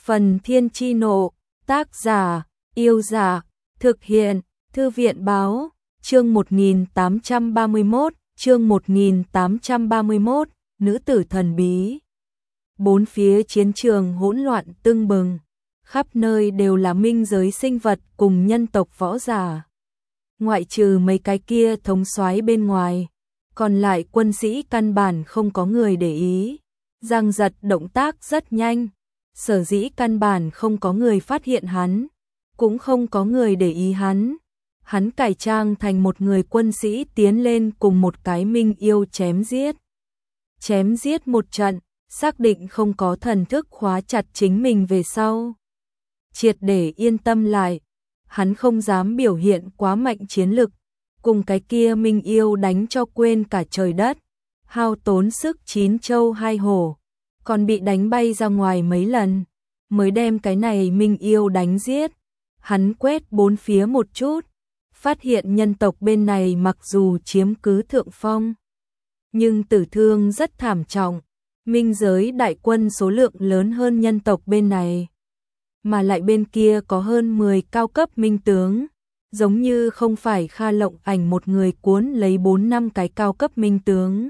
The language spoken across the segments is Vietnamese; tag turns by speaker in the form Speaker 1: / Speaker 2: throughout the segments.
Speaker 1: Phần Thiên Chi Nộ, tác giả, Yêu Giả, thực hiện, Thư viện Báo, chương 1831, nữ tử thần bí. Bốn phía chiến trường hỗn loạn tưng bừng, khắp nơi đều là minh giới sinh vật cùng nhân tộc võ giả. Ngoại trừ mấy cái kia thống soái bên ngoài, còn lại quân sĩ căn bản không có người để ý. Giang Giật động tác rất nhanh, sở dĩ căn bản không có người phát hiện hắn, cũng không có người để ý hắn. Hắn cải trang thành một người quân sĩ tiến lên cùng một cái minh yêu chém giết. Chém giết một trận, xác định không có thần thức khóa chặt chính mình về sau. Triệt để yên tâm lại, hắn không dám biểu hiện quá mạnh chiến lực, cùng cái kia minh yêu đánh cho quên cả trời đất, hao tốn sức chín châu hai hổ, còn bị đánh bay ra ngoài mấy lần, mới đem cái này minh yêu đánh giết. Hắn quét bốn phía một chút, phát hiện nhân tộc bên này mặc dù chiếm cứ thượng phong, nhưng tử thương rất thảm trọng. Minh giới đại quân số lượng lớn hơn nhân tộc bên này, mà lại bên kia có hơn 10 cao cấp minh tướng, giống như không phải Kha Lộng Ảnh một người cuốn lấy 4-5 cái cao cấp minh tướng.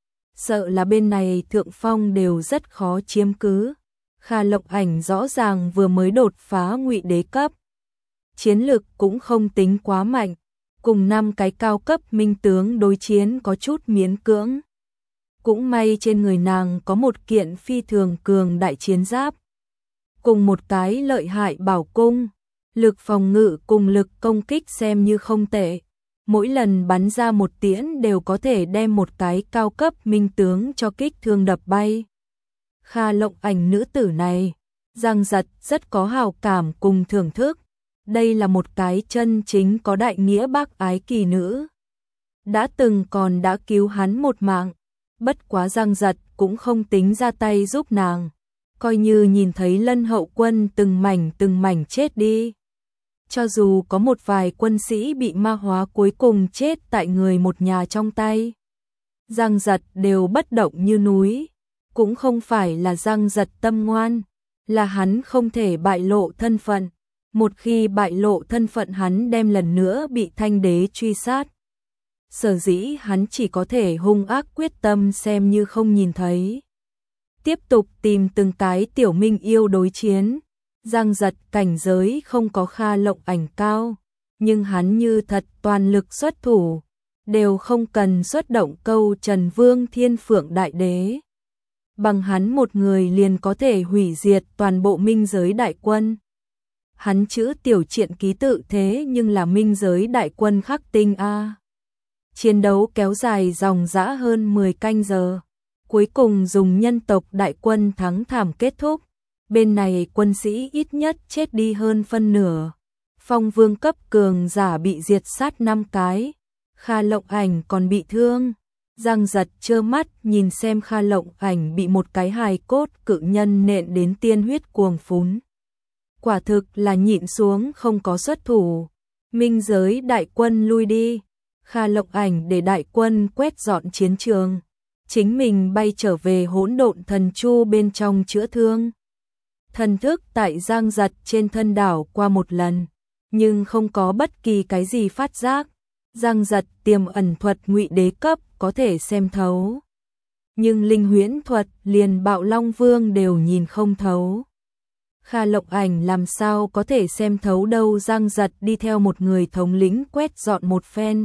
Speaker 1: Sợ là bên này thượng phong đều rất khó chiếm cứ. Kha Lộng Ảnh rõ ràng vừa mới đột phá ngụy đế cấp, chiến lực cũng không tính quá mạnh, cùng 5 cái cao cấp minh tướng đối chiến có chút miễn cưỡng. Cũng may trên người nàng có một kiện phi thường cường đại chiến giáp, cùng một cái lợi hại bảo cung, lực phòng ngự cùng lực công kích xem như không tệ. Mỗi lần bắn ra một tiễn đều có thể đem một cái cao cấp minh tướng cho kích thương đập bay. Kha Lộng Ảnh nữ tử này, Giang Giật rất có hào cảm cùng thưởng thức. Đây là một cái chân chính có đại nghĩa bác ái kỳ nữ. Đã từng còn đã cứu hắn một mạng, bất quá Giang Giật cũng không tính ra tay giúp nàng, coi như nhìn thấy Lân hậu quân từng mảnh chết đi. Cho dù có một vài quân sĩ bị ma hóa cuối cùng chết tại người một nhà trong tay, Giang Giật đều bất động như núi. Cũng không phải là Giang Giật tâm ngoan, là hắn không thể bại lộ thân phận. Một khi bại lộ thân phận hắn đem lần nữa bị Thanh đế truy sát. Sở dĩ hắn chỉ có thể hung ác quyết tâm xem như không nhìn thấy. Tiếp tục tìm từng cái tiểu minh yêu đối chiến. Giang Giật cảnh giới không có Kha Lộng Ảnh cao, nhưng hắn như thật toàn lực xuất thủ, đều không cần xuất động câu Trần Vương Thiên Phượng Đại Đế. Bằng hắn một người liền có thể hủy diệt toàn bộ minh giới đại quân. Hắn chữ tiểu triện ký tự thế nhưng là minh giới đại quân khắc tinh a. Chiến đấu kéo dài dòng dã hơn 10 canh giờ, cuối cùng dùng nhân tộc đại quân thắng thảm kết thúc. Bên này quân sĩ ít nhất chết đi hơn phân nửa. Phong vương cấp cường giả bị diệt sát 5 cái. Kha Lộng Ảnh còn bị thương. Giang Giật trơ mắt nhìn xem Kha Lộng Ảnh bị một cái hài cốt cự nhân nện đến tiên huyết cuồng phún. Quả thực là nhịn xuống không có xuất thủ. Minh giới đại quân lui đi. Kha Lộng Ảnh để đại quân quét dọn chiến trường, chính mình bay trở về hỗn độn thần chu bên trong chữa thương. Thần thức tại Giang Giật trên thân đảo qua một lần, nhưng không có bất kỳ cái gì phát giác. Giang Giật tiềm ẩn thuật ngụy đế cấp có thể xem thấu, nhưng linh huyễn thuật liền Bạo Long Vương đều nhìn không thấu. Kha Lộng Ảnh làm sao có thể xem thấu đâu. Giang Giật đi theo một người thống lĩnh quét dọn một phen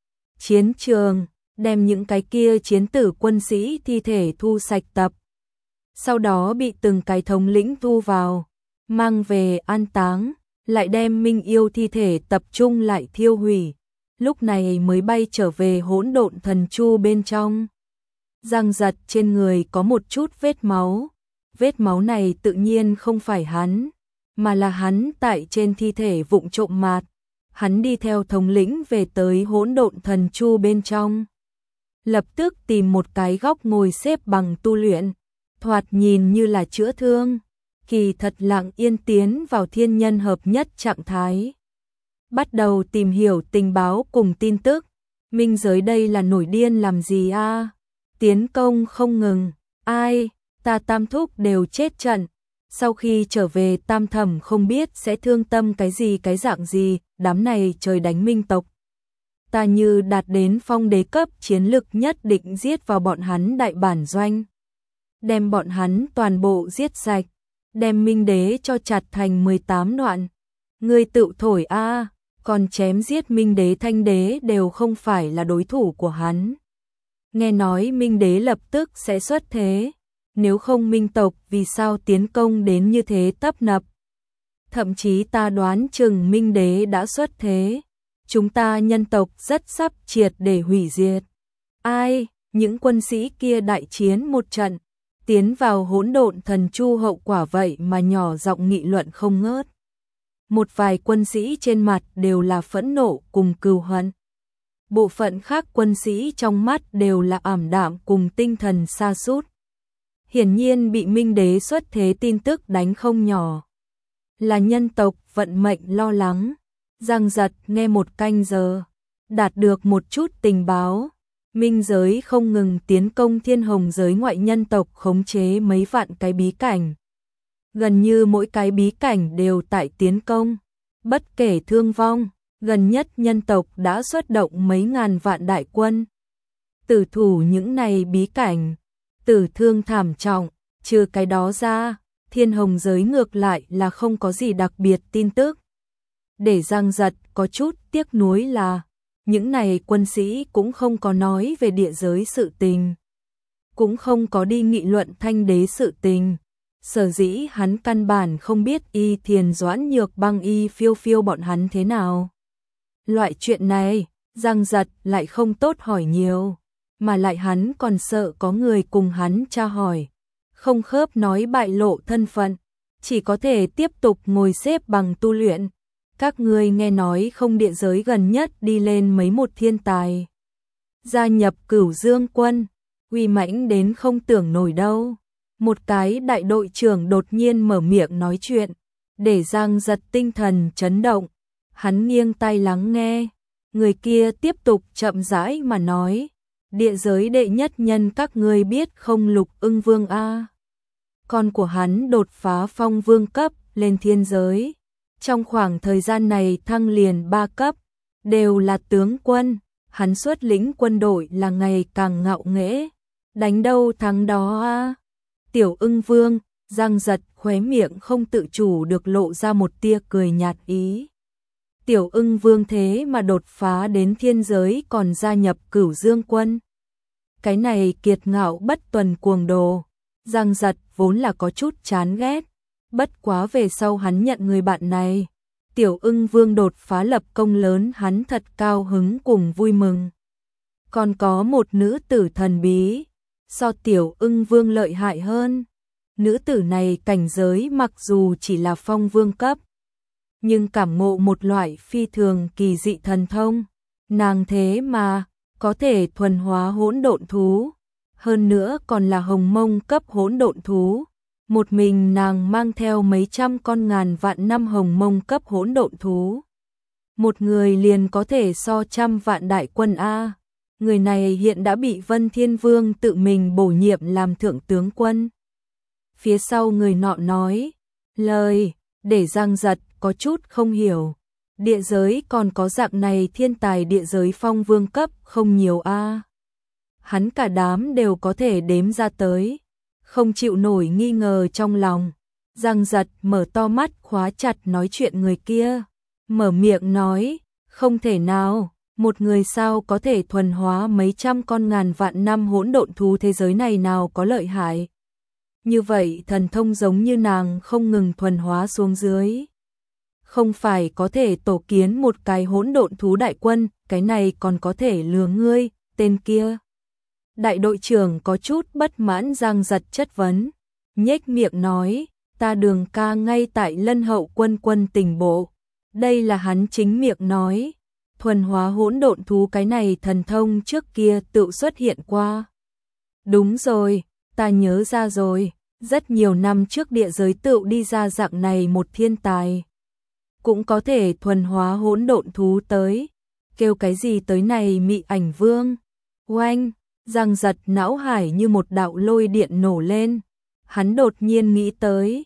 Speaker 1: chiến trường, đem những cái kia chiến tử quân sĩ thi thể thu sạch tập. Sau đó bị từng cái thống lĩnh thu vào, mang về an táng, lại đem minh yêu thi thể tập trung lại thiêu hủy. Lúc này mới bay trở về hỗn độn thần chu bên trong. Giang Giật trên người có một chút vết máu. Vết máu này tự nhiên không phải hắn, mà là hắn tại trên thi thể vụng trộm mạt. Hắn đi theo thống lĩnh về tới hỗn độn thần chu bên trong. Lập tức tìm một cái góc ngồi xếp bằng tu luyện, thoạt nhìn như là chữa thương, kỳ thật lặng yên tiến vào thiên nhân hợp nhất trạng thái. Bắt đầu tìm hiểu tình báo cùng tin tức. Minh giới đây là nổi điên làm gì a? Tiến công không ngừng. Ai, ta tam thúc đều chết trận. Sau khi trở về Tam Thẩm không biết sẽ thương tâm cái dạng gì, đám này trời đánh minh tộc. Ta như đạt đến phong đế cấp chiến lực nhất định giết vào bọn hắn đại bản doanh. Đem bọn hắn toàn bộ giết sạch, đem minh đế cho chặt thành 18 đoạn. Ngươi tự thổi a, còn chém giết minh đế thanh đế đều không phải là đối thủ của hắn. Nghe nói minh đế lập tức sẽ xuất thế, nếu không minh tộc vì sao tiến công đến như thế tấp nập. Thậm chí ta đoán chừng minh đế đã xuất thế, chúng ta nhân tộc rất sắp triệt để hủy diệt. Ai, những quân sĩ kia đại chiến một trận, tiến vào hỗn độn thần chu hậu quả vậy mà nhỏ giọng nghị luận không ngớt. Một vài quân sĩ trên mặt đều là phẫn nộ cùng cừu hận. Bộ phận khác quân sĩ trong mắt đều là ảm đạm cùng tinh thần sa sút. Hiển nhiên bị minh đế xuất thế tin tức đánh không nhỏ. Là nhân tộc vận mệnh lo lắng. Giang Giật nghe một canh giờ, đạt được một chút tình báo. Minh giới không ngừng tiến công thiên hồng giới ngoại nhân tộc khống chế mấy vạn cái bí cảnh. Gần như mỗi cái bí cảnh đều tại tiến công. Bất kể thương vong, gần nhất nhân tộc đã xuất động mấy ngàn vạn đại quân. Tử thủ những này bí cảnh, tử thương thảm trọng, trừ cái đó ra, thiên hồng giới ngược lại là không có gì đặc biệt tin tức. Để Giang Giật có chút tiếc nuối là, những này quân sĩ cũng không có nói về địa giới sự tình, cũng không có đi nghị luận thanh đế sự tình. Sở dĩ hắn căn bản không biết Y Thiền Doãn Nhược Băng Y Phiêu Phiêu bọn hắn thế nào. Loại chuyện này, Giang Giật lại không tốt hỏi nhiều, mà lại hắn còn sợ có người cùng hắn tra hỏi. Không khớp nói bại lộ thân phận, chỉ có thể tiếp tục ngồi xếp bằng tu luyện. Các ngươi nghe nói không địa giới gần nhất đi lên mấy một thiên tài. Gia nhập Cửu Dương quân, uy mãnh đến không tưởng nổi đâu. Một cái đại đội trưởng đột nhiên mở miệng nói chuyện, để Giang Giật tinh thần chấn động. Hắn nghiêng tai lắng nghe, người kia tiếp tục chậm rãi mà nói, địa giới đệ nhất nhân các ngươi biết không, Lục Ưng Vương a. Con của hắn đột phá phong vương cấp lên thiên giới. Trong khoảng thời gian này thăng liền 3 cấp, đều là tướng quân, hắn xuất lĩnh quân đội là ngày càng ngạo nghễ, đánh đâu thắng đó a. Tiểu Ưng Vương, Giang Giật khóe miệng không tự chủ được lộ ra một tia cười nhạt ý. Tiểu Ưng Vương thế mà đột phá đến thiên giới còn gia nhập Cửu Dương quân. Cái này kiệt ngạo bất tuần cuồng đồ, Giang Giật vốn là có chút chán ghét. Bất quá về sau hắn nhận người bạn này, Tiểu Ưng Vương đột phá lập công lớn, hắn thật cao hứng cùng vui mừng. Còn có một nữ tử thần bí, so Tiểu Ưng Vương lợi hại hơn. Nữ tử này cảnh giới mặc dù chỉ là phong vương cấp, nhưng cảm ngộ một loại phi thường kỳ dị thần thông. Nàng thế mà có thể thuần hóa hỗn độn thú, hơn nữa còn là hồng mông cấp hỗn độn thú. Một mình nàng mang theo mấy trăm con ngàn vạn năm hồng mông cấp hỗn độn thú. Một người liền có thể so trăm vạn đại quân a. Người này hiện đã bị Vân Thiên Vương tự mình bổ nhiệm làm thượng tướng quân. Phía sau người nọ nói lời, để Giang Giật có chút không hiểu. Địa giới còn có dạng này thiên tài, địa giới phong vương cấp không nhiều a. Hắn cả đám đều có thể đếm ra tới. Không chịu nổi nghi ngờ trong lòng, Giang Giật mở to mắt khóa chặt nói chuyện người kia, mở miệng nói, không thể nào, một người sao có thể thuần hóa mấy trăm con ngàn vạn năm hỗn độn thú, thế giới này nào có lợi hại. Như vậy thần thông giống như nàng không ngừng thuần hóa xuống dưới. Không phải có thể tổ kiến một cái hỗn độn thú đại quân, cái này còn có thể lừa ngươi, tên kia. Đại đội trưởng có chút bất mãn. Giang Giật chất vấn, nhếch miệng nói, ta Đường ca ngay tại Lân Hậu quân quân tình bộ. Đây là hắn chính miệng nói, thuần hóa hỗn độn thú cái này thần thông trước kia tự xuất hiện qua. Đúng rồi, ta nhớ ra rồi, rất nhiều năm trước địa giới tự đi ra dạng này một thiên tài. Cũng có thể thuần hóa hỗn độn thú tới, kêu cái gì tới này Mị Ảnh Vương. Oanh! Giang Giật não hải như một đạo lôi điện nổ lên. Hắn đột nhiên nghĩ tới,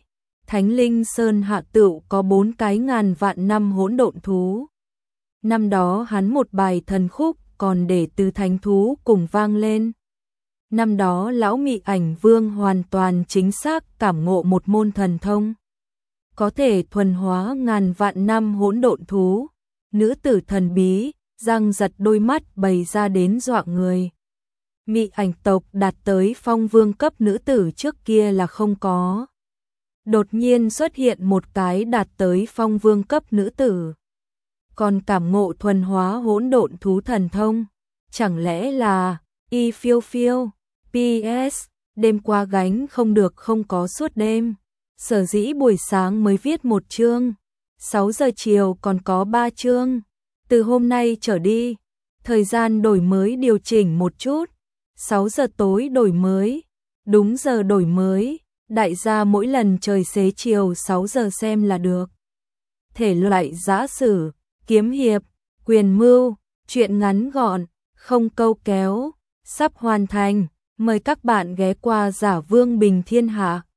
Speaker 1: Thánh Linh Sơn hạ tựu có 4 cái ngàn vạn năm hỗn độn thú. Năm đó hắn một bài thần khúc còn để từ thánh thú cùng vang lên. Năm đó lão Mị Ảnh Vương hoàn toàn chính xác cảm ngộ một môn thần thông, có thể thuần hóa ngàn vạn năm hỗn độn thú. Nữ tử thần bí, răng giật đôi mắt bày ra đến dọa người. Mị ảnh tộc đạt tới phong vương cấp nữ tử trước kia là không có. Đột nhiên xuất hiện một cái đạt tới phong vương cấp nữ tử. Còn cảm ngộ thuần hóa hỗn độn thú thần thông. Chẳng lẽ là y phiêu phiêu. PS, đêm qua gánh không được không có suốt đêm. Sở dĩ buổi sáng mới viết một chương. 6 giờ chiều còn có 3 chương. Từ hôm nay trở đi, thời gian đổi mới điều chỉnh một chút. 6 giờ tối đổi mới, đúng giờ đổi mới. Đại gia mỗi lần trời xế chiều 6 giờ xem là được. Thể loại giã sử, kiếm hiệp, quyền mưu, truyện ngắn gọn, không câu kéo, sắp hoàn thành. Mời các bạn ghé qua Giả Vương Bình Thiên Hạ.